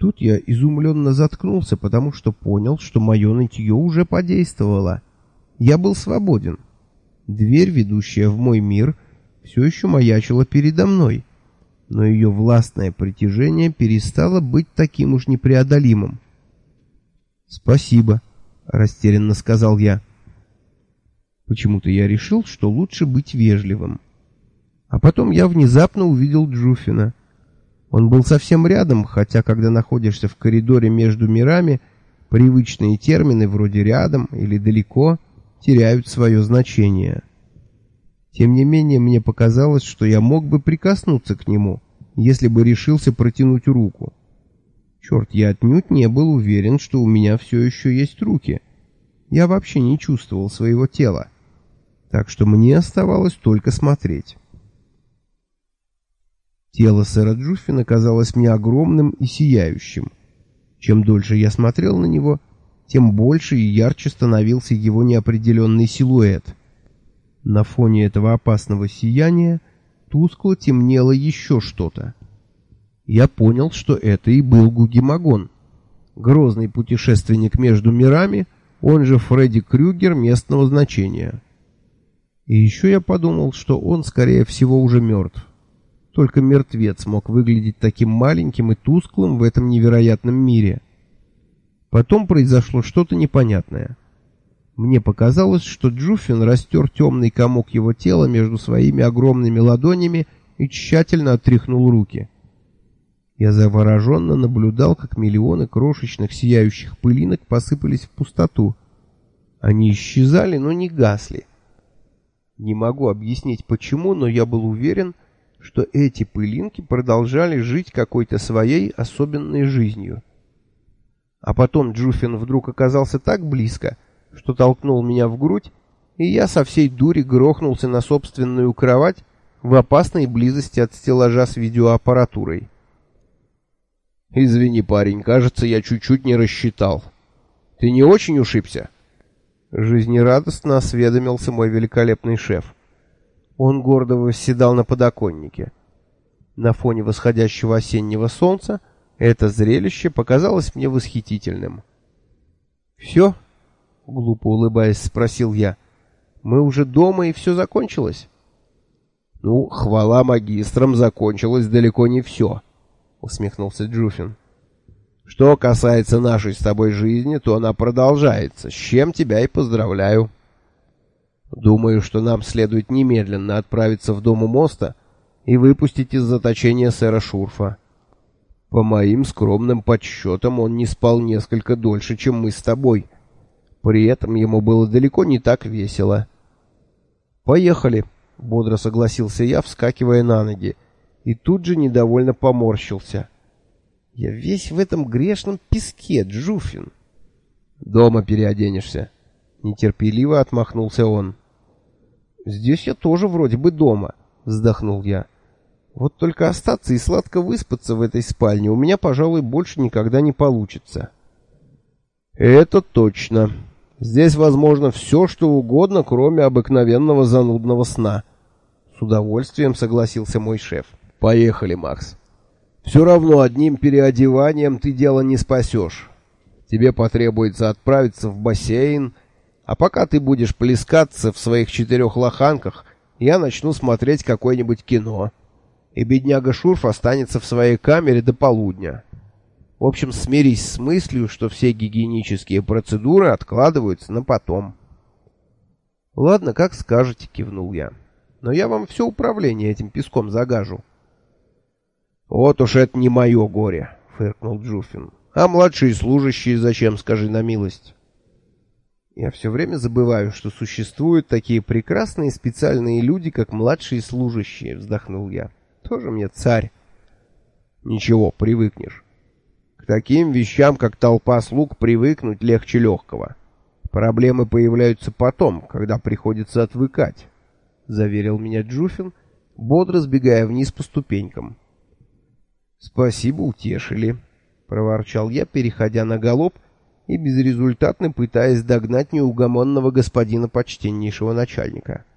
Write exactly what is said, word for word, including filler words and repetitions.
Тут я изумленно заткнулся, потому что понял, что мое нытье уже подействовало. Я был свободен. Дверь, ведущая в мой мир, все еще маячила передо мной, но ее властное притяжение перестало быть таким уж непреодолимым. «Спасибо», — растерянно сказал я. Почему-то я решил, что лучше быть вежливым. А потом я внезапно увидел Джуфина. Он был совсем рядом, хотя когда находишься в коридоре между мирами, привычные термины вроде «рядом» или «далеко» теряют свое значение. Тем не менее, мне показалось, что я мог бы прикоснуться к нему, если бы решился протянуть руку. Черт, я отнюдь не был уверен, что у меня все еще есть руки. Я вообще не чувствовал своего тела. Так что мне оставалось только смотреть. Тело сэра Джуффина казалось мне огромным и сияющим. Чем дольше я смотрел на него, тем больше и ярче становился его неопределенный силуэт. На фоне этого опасного сияния тускло темнело еще что-то. Я понял, что это и был Гугемагон, грозный путешественник между мирами, он же Фредди Крюгер местного значения. И еще я подумал, что он, скорее всего, уже мертв. Только мертвец мог выглядеть таким маленьким и тусклым в этом невероятном мире. Потом произошло что-то непонятное. Мне показалось, что Джуффин растер темный комок его тела между своими огромными ладонями и тщательно отряхнул руки. Я завороженно наблюдал, как миллионы крошечных сияющих пылинок посыпались в пустоту. Они исчезали, но не гасли. Не могу объяснить почему, но я был уверен, что эти пылинки продолжали жить какой-то своей особенной жизнью. А потом Джуффин вдруг оказался так близко, что толкнул меня в грудь, и я со всей дури грохнулся на собственную кровать в опасной близости от стеллажа с видеоаппаратурой. «Извини, парень, кажется, я чуть-чуть не рассчитал. Ты не очень ушибся?» Жизнерадостно осведомился мой великолепный шеф. Он гордо восседал на подоконнике. На фоне восходящего осеннего солнца это зрелище показалось мне восхитительным. «Все?» — глупо улыбаясь, спросил я. «Мы уже дома, и все закончилось?» «Ну, хвала магистрам, закончилось далеко не все», — усмехнулся Джуффин. «Что касается нашей с тобой жизни, то она продолжается, с чем тебя и поздравляю. Думаю, что нам следует немедленно отправиться в дом у моста и выпустить из заточения сэра Шурфа. По моим скромным подсчетам, он не спал несколько дольше, чем мы с тобой. При этом ему было далеко не так весело». «Поехали», — бодро согласился я, вскакивая на ноги, и тут же недовольно поморщился. «Я весь в этом грешном песке, Джуффин». «Дома переоденешься», — нетерпеливо отмахнулся он. «Здесь я тоже вроде бы дома», — вздохнул я. «Вот только остаться и сладко выспаться в этой спальне у меня, пожалуй, больше никогда не получится». «Это точно. Здесь возможно все, что угодно, кроме обыкновенного занудного сна», — с удовольствием согласился мой шеф. «Поехали, Макс. Все равно одним переодеванием ты дело не спасешь. Тебе потребуется отправиться в бассейн, а пока ты будешь плескаться в своих четырех лоханках, я начну смотреть какое-нибудь кино, и бедняга Шурф останется в своей камере до полудня. В общем, смирись с мыслью, что все гигиенические процедуры откладываются на потом». «Ладно, как скажете», — кивнул я. «Но я вам все управление этим песком загажу». «Вот уж это не мое горе», — фыркнул Джуффин. «А младшие служащие зачем, скажи на милость?» «Я все время забываю, что существуют такие прекрасные специальные люди, как младшие служащие», — вздохнул я. «Тоже мне царь». «Ничего, привыкнешь. К таким вещам, как толпа слуг, привыкнуть легче легкого. Проблемы появляются потом, когда приходится отвыкать», — заверил меня Джуффин, бодро сбегая вниз по ступенькам. «Спасибо, утешили», — проворчал я, переходя на галоп и безрезультатно пытаясь догнать неугомонного господина почтеннейшего начальника.